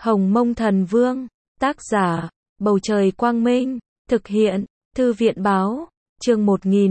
Hồng Mông Thần Vương, tác giả, Bầu Trời Quang Minh, thực hiện, Thư viện Báo, chương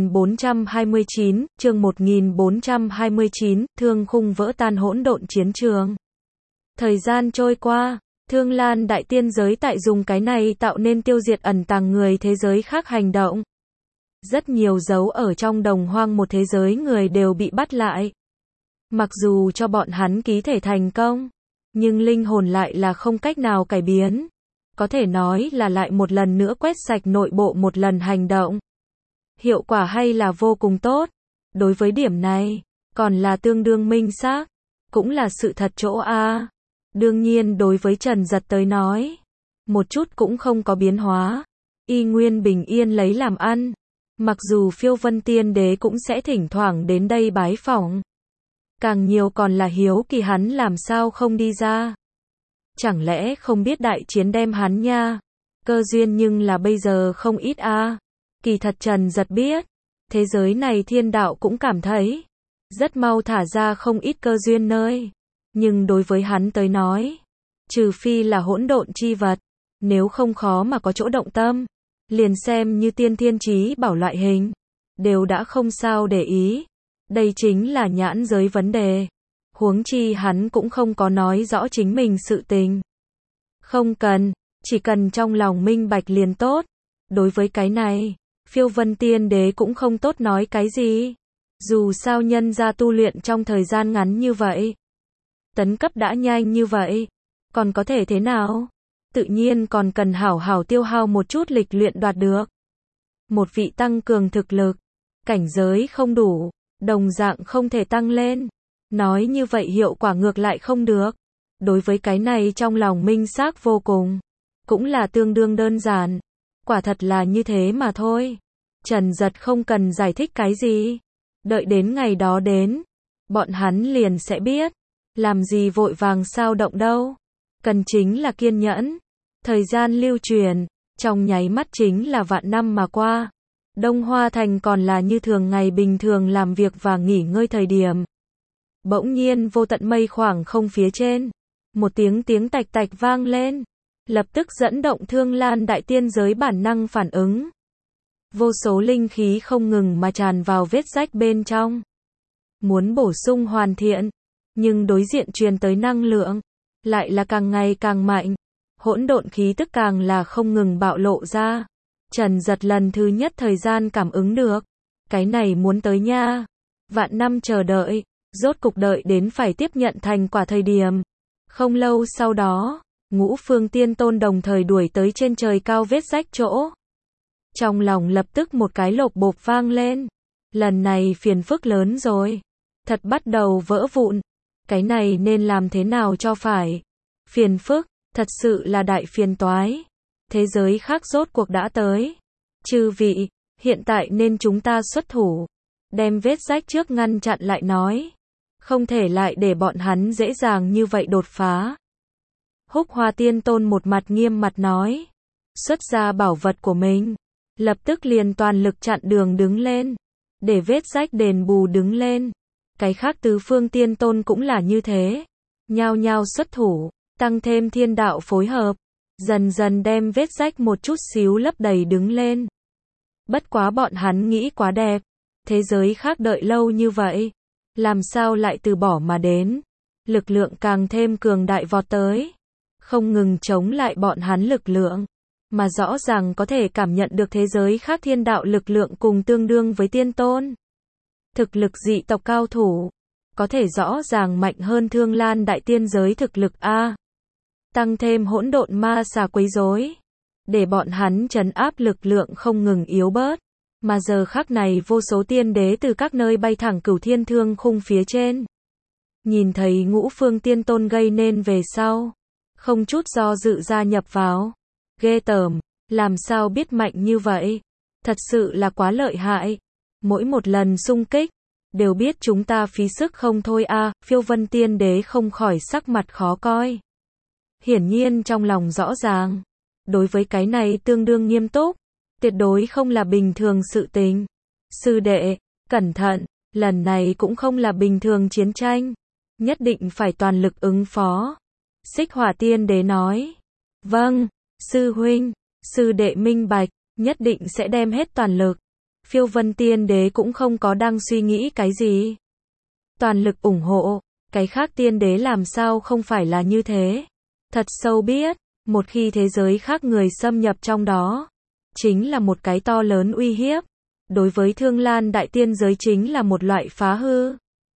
1429, thương khung vỡ tan hỗn độn chiến trường. Thời gian trôi qua, Thương Lan Đại Tiên Giới tại dùng cái này tạo nên tiêu diệt ẩn tàng người thế giới khác hành động. Rất nhiều dấu ở trong đồng hoang một thế giới người đều bị bắt lại. Mặc dù cho bọn hắn ký thể thành công, nhưng linh hồn lại là không cách nào cải biến. Có thể nói là lại một lần nữa quét sạch nội bộ một lần hành động. Hiệu quả hay là vô cùng tốt. Đối với điểm này, còn là tương đương minh xác, cũng là sự thật chỗ A. Đương nhiên đối với Trần Giật tới nói, một chút cũng không có biến hóa. Y nguyên bình yên lấy làm ăn. Mặc dù Phiêu Vân Tiên Đế cũng sẽ thỉnh thoảng đến đây bái phỏng. Càng nhiều còn là hiếu kỳ hắn làm sao không đi ra. Chẳng lẽ không biết đại chiến đem hắn nha. Cơ duyên nhưng là bây giờ không ít a. Kỳ thật Trần Giật biết, thế giới này thiên đạo cũng cảm thấy rất mau thả ra không ít cơ duyên nơi. Nhưng đối với hắn tới nói, trừ phi là hỗn độn chi vật, nếu không khó mà có chỗ động tâm. Liền xem như tiên thiên chí bảo loại hình, đều đã không sao để ý. Đây chính là nhãn giới vấn đề. Huống chi hắn cũng không có nói rõ chính mình sự tình. Không cần, chỉ cần trong lòng minh bạch liền tốt. Đối với cái này, Phiêu Vân Tiên Đế cũng không tốt nói cái gì. Dù sao nhân ra tu luyện trong thời gian ngắn như vậy, tấn cấp đã nhanh như vậy, còn có thể thế nào? Tự nhiên còn cần hảo hảo tiêu hao một chút lịch luyện đoạt được. Một vị tăng cường thực lực, cảnh giới không đủ, đồng dạng không thể tăng lên. Nói như vậy hiệu quả ngược lại không được. Đối với cái này trong lòng minh xác vô cùng. Cũng là tương đương đơn giản. Quả thật là như thế mà thôi. Trần Giật không cần giải thích cái gì. Đợi đến ngày đó đến, bọn hắn liền sẽ biết. Làm gì vội vàng sao động đâu. Cần chính là kiên nhẫn. Thời gian lưu truyền, trong nháy mắt chính là vạn năm mà qua. Đông Hoa Thành còn là như thường ngày bình thường làm việc và nghỉ ngơi thời điểm. Bỗng nhiên vô tận mây khoảng không phía trên. Một tiếng tạch tạch vang lên. Lập tức dẫn động Thương Lan Đại Tiên Giới bản năng phản ứng. Vô số linh khí không ngừng mà tràn vào vết rách bên trong. Muốn bổ sung hoàn thiện. Nhưng đối diện truyền tới năng lượng. Lại là càng ngày càng mạnh. Hỗn độn khí tức càng là không ngừng bạo lộ ra. Trần Giật lần thứ nhất thời gian cảm ứng được. Cái này muốn tới nha. Vạn năm chờ đợi. Rốt cục đợi đến phải tiếp nhận thành quả thời điểm. Không lâu sau đó, Ngũ Phương Tiên Tôn đồng thời đuổi tới trên trời cao vết rách chỗ. Trong lòng lập tức một cái lộp bộp vang lên. Lần này phiền phức lớn rồi. Thật bắt đầu vỡ vụn. Cái này nên làm thế nào cho phải. Phiền phức, thật sự là đại phiền toái. Thế giới khác rốt cuộc đã tới. Chư vị, hiện tại nên chúng ta xuất thủ. Đem vết rách trước ngăn chặn lại nói. Không thể lại để bọn hắn dễ dàng như vậy đột phá. Húc Hoa Tiên Tôn một mặt nghiêm mặt nói. Xuất ra bảo vật của mình. Lập tức liền toàn lực chặn đường đứng lên. Để vết rách đền bù đứng lên. Cái khác tứ phương tiên tôn cũng là như thế. Nhao nhao xuất thủ. Tăng thêm thiên đạo phối hợp. Dần dần đem vết rách một chút xíu lấp đầy đứng lên. Bất quá bọn hắn nghĩ quá đẹp. Thế giới khác đợi lâu như vậy. Làm sao lại từ bỏ mà đến. Lực lượng càng thêm cường đại vọt tới. Không ngừng chống lại bọn hắn lực lượng. Mà rõ ràng có thể cảm nhận được thế giới khác thiên đạo lực lượng cùng tương đương với tiên tôn. Thực lực dị tộc cao thủ. Có thể rõ ràng mạnh hơn Thương Lan Đại Tiên Giới thực lực A. Tăng thêm hỗn độn ma xà quấy rối. Để bọn hắn trấn áp lực lượng không ngừng yếu bớt. Mà giờ khắc này vô số tiên đế từ các nơi bay thẳng Cửu Thiên Thương khung phía trên. Nhìn thấy Ngũ Phương Tiên Tôn gây nên về sau. Không chút do dự gia nhập vào. Ghê tởm, làm sao biết mạnh như vậy. Thật sự là quá lợi hại. Mỗi một lần xung kích, đều biết chúng ta phí sức không thôi a. Phiêu Vân Tiên Đế không khỏi sắc mặt khó coi. Hiển nhiên trong lòng rõ ràng. Đối với cái này tương đương nghiêm túc. Tuyệt đối không là bình thường sự tình. Sư đệ, cẩn thận, lần này cũng không là bình thường chiến tranh. Nhất định phải toàn lực ứng phó. Xích Hỏa Tiên Đế nói. Vâng, sư huynh, sư đệ minh bạch, nhất định sẽ đem hết toàn lực. Phiêu Vân Tiên Đế cũng không có đang suy nghĩ cái gì. Toàn lực ủng hộ, cái khác tiên đế làm sao không phải là như thế. Thật sâu biết, một khi thế giới khác người xâm nhập trong đó, chính là một cái to lớn uy hiếp. Đối với Thương Lan Đại Tiên giới chính là một loại phá hư.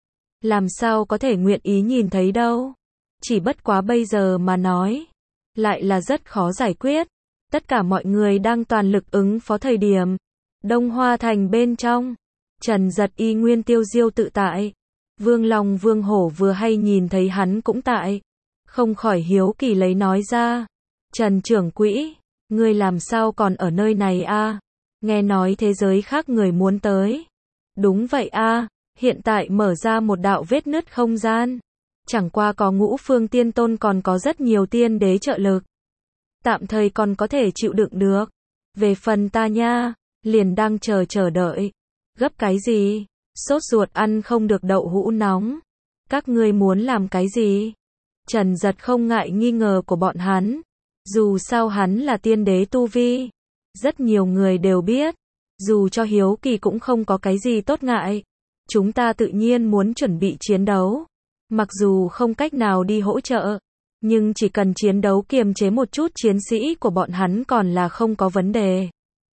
Làm sao có thể nguyện ý nhìn thấy đâu. Chỉ bất quá bây giờ mà nói, lại là rất khó giải quyết. Tất cả mọi người đang toàn lực ứng phó thời điểm. Đông Hoa Thành bên trong, Trần Giật y nguyên tiêu diêu tự tại. Vương Long Vương Hổ vừa hay nhìn thấy hắn cũng tại. Không khỏi hiếu kỳ lấy nói ra. Trần trưởng quỹ, ngươi làm sao còn ở nơi này a? Nghe nói thế giới khác người muốn tới. Đúng vậy a, hiện tại mở ra một đạo vết nứt không gian. Chẳng qua có Ngũ Phương Tiên Tôn còn có rất nhiều tiên đế trợ lực. Tạm thời còn có thể chịu đựng được. Về phần ta nha, liền đang chờ đợi. Gấp cái gì? Sốt ruột ăn không được đậu hũ nóng. Các ngươi muốn làm cái gì? Trần Giật không ngại nghi ngờ của bọn hắn. Dù sao hắn là tiên đế tu vi. Rất nhiều người đều biết. Dù cho hiếu kỳ cũng không có cái gì tốt ngại. Chúng ta tự nhiên muốn chuẩn bị chiến đấu. Mặc dù không cách nào đi hỗ trợ. Nhưng chỉ cần chiến đấu kiềm chế một chút chiến sĩ của bọn hắn còn là không có vấn đề.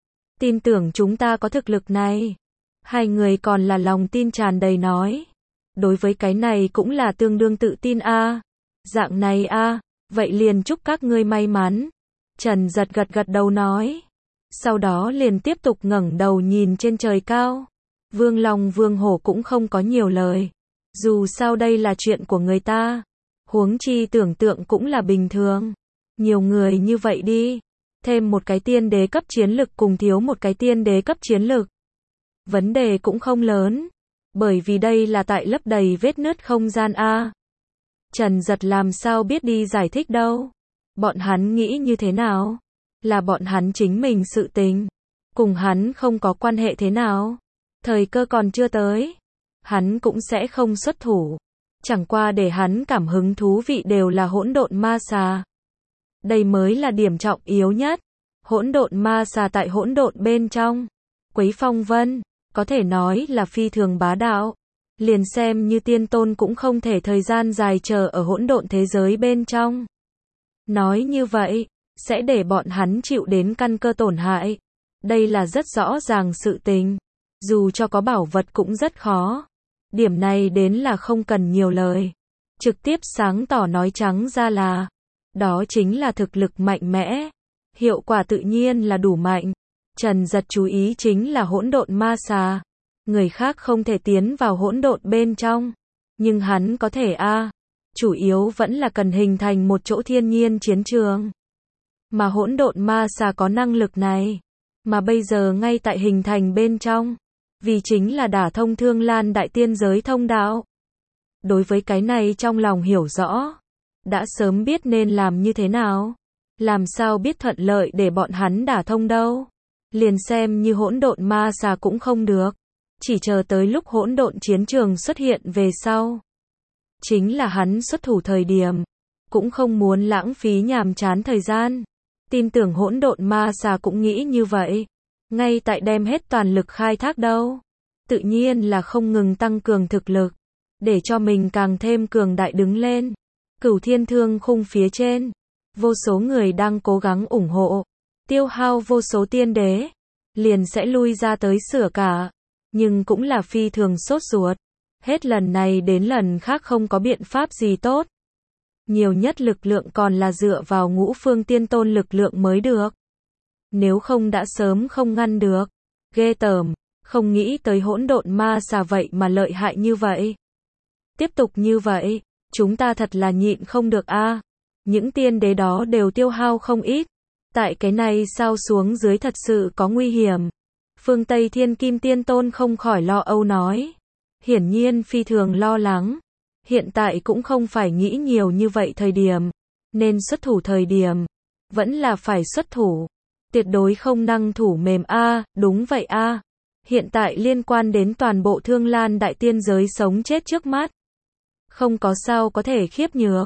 Tin tưởng chúng ta có thực lực này. Hai người còn là lòng tin tràn đầy nói. Đối với cái này cũng là tương đương tự tin a. Dạng này a, vậy liền chúc các ngươi may mắn. Trần Giật gật đầu nói. Sau đó liền tiếp tục ngẩng đầu nhìn trên trời cao. Vương Long Vương Hổ cũng không có nhiều lời. Dù sao đây là chuyện của người ta. Huống chi tưởng tượng cũng là bình thường. Nhiều người như vậy đi. Thêm một cái tiên đế cấp chiến lực cùng thiếu một cái tiên đế cấp chiến lực. Vấn đề cũng không lớn. Bởi vì đây là tại lấp đầy vết nứt không gian a. Trần Giật làm sao biết đi giải thích đâu. Bọn hắn nghĩ như thế nào? Là bọn hắn chính mình sự tình. Cùng hắn không có quan hệ thế nào. Thời cơ còn chưa tới. Hắn cũng sẽ không xuất thủ. Chẳng qua để hắn cảm hứng thú vị đều là hỗn độn ma xà. Đây mới là điểm trọng yếu nhất. Hỗn độn ma xà tại hỗn độn bên trong. Quấy phong vân, có thể nói là phi thường bá đạo. Liền xem như tiên tôn cũng không thể thời gian dài chờ ở hỗn độn thế giới bên trong. Nói như vậy, sẽ để bọn hắn chịu đến căn cơ tổn hại. Đây là rất rõ ràng sự tình. Dù cho có bảo vật cũng rất khó. Điểm này đến là không cần nhiều lời. Trực tiếp sáng tỏ nói trắng ra là. Đó chính là thực lực mạnh mẽ. Hiệu quả tự nhiên là đủ mạnh. Trần Giật chú ý chính là hỗn độn ma xà. Người khác không thể tiến vào hỗn độn bên trong. Nhưng hắn có thể a. Chủ yếu vẫn là cần hình thành một chỗ thiên nhiên chiến trường. Mà hỗn độn ma xà có năng lực này. Mà bây giờ ngay tại hình thành bên trong. Vì chính là đả thông Thương Lan Đại Tiên giới thông đạo. Đối với cái này trong lòng hiểu rõ. Đã sớm biết nên làm như thế nào. Làm sao biết thuận lợi để bọn hắn đả thông đâu. Liền xem như hỗn độn ma xà cũng không được. Chỉ chờ tới lúc hỗn độn chiến trường xuất hiện về sau. Chính là hắn xuất thủ thời điểm. Cũng không muốn lãng phí nhàm chán thời gian. Tin tưởng hỗn độn ma xà cũng nghĩ như vậy. Ngay tại đem hết toàn lực khai thác đâu. Tự nhiên là không ngừng tăng cường thực lực. Để cho mình càng thêm cường đại đứng lên. Cửu Thiên Thương khung phía trên. Vô số người đang cố gắng ủng hộ. Tiêu hao vô số tiên đế. Liền sẽ lui ra tới sửa cả. Nhưng cũng là phi thường sốt ruột. Hết lần này đến lần khác không có biện pháp gì tốt. Nhiều nhất lực lượng còn là dựa vào Ngũ Phương Tiên Tôn lực lượng mới được. Nếu không đã sớm không ngăn được. Ghê tởm, không nghĩ tới hỗn độn ma xà vậy mà lợi hại như vậy. Tiếp tục như vậy, chúng ta thật là nhịn không được a. Những tiên đế đó đều tiêu hao không ít. Tại cái này sao xuống dưới thật sự có nguy hiểm. Phương Tây Thiên Kim Tiên Tôn không khỏi lo âu nói. Hiển nhiên phi thường lo lắng. Hiện tại cũng không phải nghĩ nhiều như vậy thời điểm. Nên xuất thủ thời điểm. Vẫn là phải xuất thủ. Tuyệt đối không năng thủ mềm a, đúng vậy a. Hiện tại liên quan đến toàn bộ Thương Lan Đại Tiên giới sống chết trước mắt. Không có sao có thể khiếp nhược.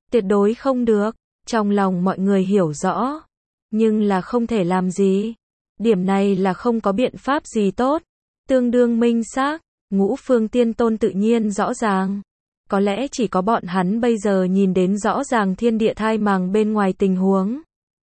Tuyệt đối không được. Trong lòng mọi người hiểu rõ. Nhưng là không thể làm gì. Điểm này là không có biện pháp gì tốt. Tương đương minh xác. Ngũ phương tiên tôn tự nhiên rõ ràng. Có lẽ chỉ có bọn hắn bây giờ nhìn đến rõ ràng thiên địa thai màng bên ngoài tình huống.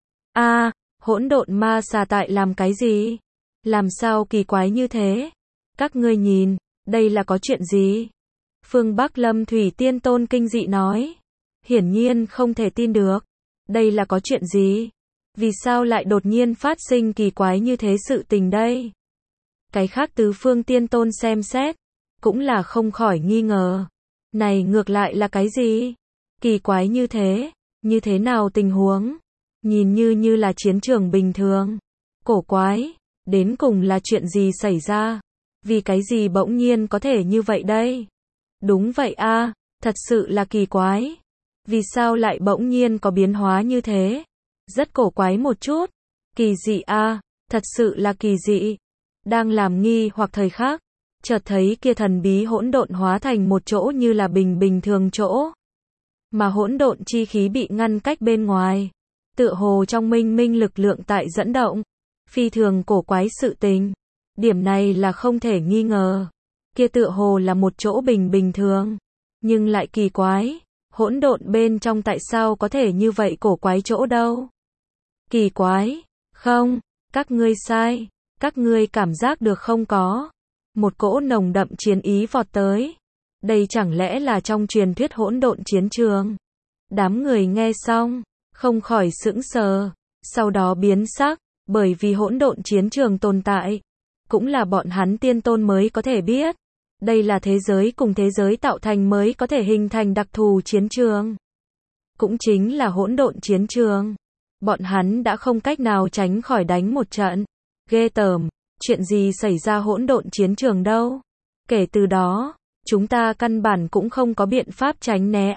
Hỗn độn ma xà tại làm cái gì? Làm sao kỳ quái như thế? Các ngươi nhìn, đây là có chuyện gì? Phương Bắc Lâm Thủy Tiên Tôn kinh dị nói. Hiển nhiên không thể tin được. Đây là có chuyện gì? Vì sao lại đột nhiên phát sinh kỳ quái như thế sự tình đây? Cái khác tứ phương tiên tôn xem xét, cũng là không khỏi nghi ngờ. Này ngược lại là cái gì? Kỳ quái như thế nào tình huống? Nhìn như là chiến trường bình thường. Cổ quái, đến cùng là chuyện gì xảy ra? Vì cái gì bỗng nhiên có thể như vậy đây? Đúng vậy thật sự là kỳ quái. Vì sao lại bỗng nhiên có biến hóa như thế? Rất cổ quái một chút. Kỳ dị thật sự là kỳ dị. Đang làm nghi hoặc thời khắc, chợt thấy kia thần bí hỗn độn hóa thành một chỗ như là bình thường chỗ. Mà hỗn độn chi khí bị ngăn cách bên ngoài. Tựa hồ trong minh lực lượng tại dẫn động. Phi thường cổ quái sự tình. Điểm này là không thể nghi ngờ. Kia tựa hồ là một chỗ bình thường. Nhưng lại kỳ quái. Hỗn độn bên trong tại sao có thể như vậy cổ quái chỗ đâu? Kỳ quái. Không, các ngươi sai. Các ngươi cảm giác được không có? Một cỗ nồng đậm chiến ý vọt tới. Đây chẳng lẽ là trong truyền thuyết hỗn độn chiến trường? Đám người nghe xong, không khỏi sững sờ. Sau đó biến sắc, bởi vì hỗn độn chiến trường tồn tại. Cũng là bọn hắn tiên tôn mới có thể biết. Đây là thế giới cùng thế giới tạo thành mới có thể hình thành đặc thù chiến trường. Cũng chính là hỗn độn chiến trường. Bọn hắn đã không cách nào tránh khỏi đánh một trận. Ghê tởm, chuyện gì xảy ra hỗn độn chiến trường đâu? Kể từ đó, chúng ta căn bản cũng không có biện pháp tránh né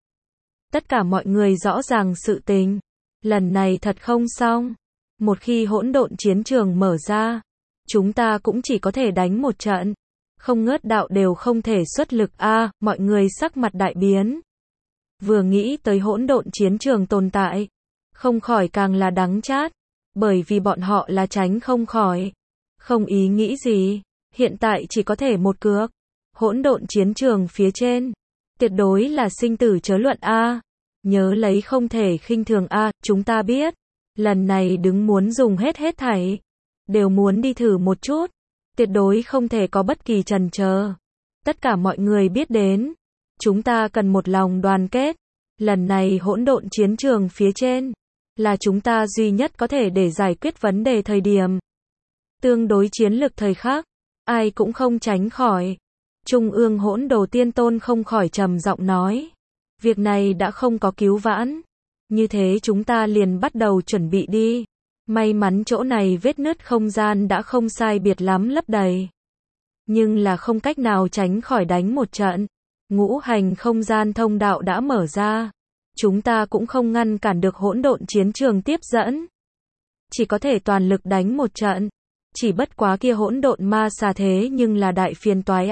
Tất cả mọi người rõ ràng sự tình. Lần này thật không xong. Một khi hỗn độn chiến trường mở ra, chúng ta cũng chỉ có thể đánh một trận. Không ngớt đạo đều không thể xuất lực mọi người sắc mặt đại biến. Vừa nghĩ tới hỗn độn chiến trường tồn tại, không khỏi càng là đắng chát. Bởi vì bọn họ là tránh không khỏi. Không ý nghĩ gì. Hiện tại chỉ có thể một cược. Hỗn độn chiến trường phía trên. Tuyệt đối là sinh tử chớ luận Nhớ lấy không thể khinh thường chúng ta biết. Lần này đứng muốn dùng hết thảy. Đều muốn đi thử một chút. Tuyệt đối không thể có bất kỳ chần chờ. Tất cả mọi người biết đến. Chúng ta cần một lòng đoàn kết. Lần này hỗn độn chiến trường phía trên. Là chúng ta duy nhất có thể để giải quyết vấn đề thời điểm. Tương đối chiến lực thời khắc. Ai cũng không tránh khỏi. Trung ương hỗn đồ tiên tôn không khỏi trầm giọng nói. Việc này đã không có cứu vãn. Như thế chúng ta liền bắt đầu chuẩn bị đi. May mắn chỗ này vết nứt không gian đã không sai biệt lắm lấp đầy. Nhưng là không cách nào tránh khỏi đánh một trận. Ngũ hành không gian thông đạo đã mở ra. Chúng ta cũng không ngăn cản được hỗn độn chiến trường tiếp dẫn. Chỉ có thể toàn lực đánh một trận. Chỉ bất quá kia hỗn độn ma xà thế nhưng là đại phiền toái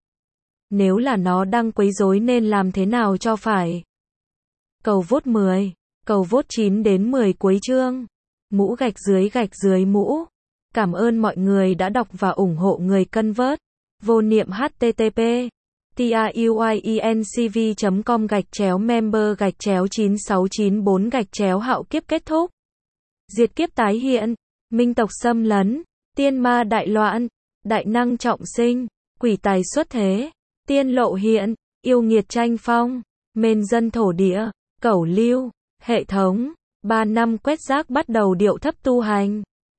Nếu là nó đang quấy rối nên làm thế nào cho phải. Cầu vote 10, cầu vote 9 đến 10 cuối chương. Mũ gạch dưới mũ. Cảm ơn mọi người đã đọc và ủng hộ người cân vớt. Vô niệm http truyencv.com/member/9694 hạo kiếp kết thúc. Diệt kiếp tái hiện. Minh tộc xâm lấn. Tiên ma đại loạn. Đại năng trọng sinh. Quỷ tài xuất thế. Tiên lộ hiện. Yêu nghiệt tranh phong. Mên dân thổ địa. Cẩu lưu. Hệ thống. 3 năm quét rác bắt đầu điệu thấp tu hành.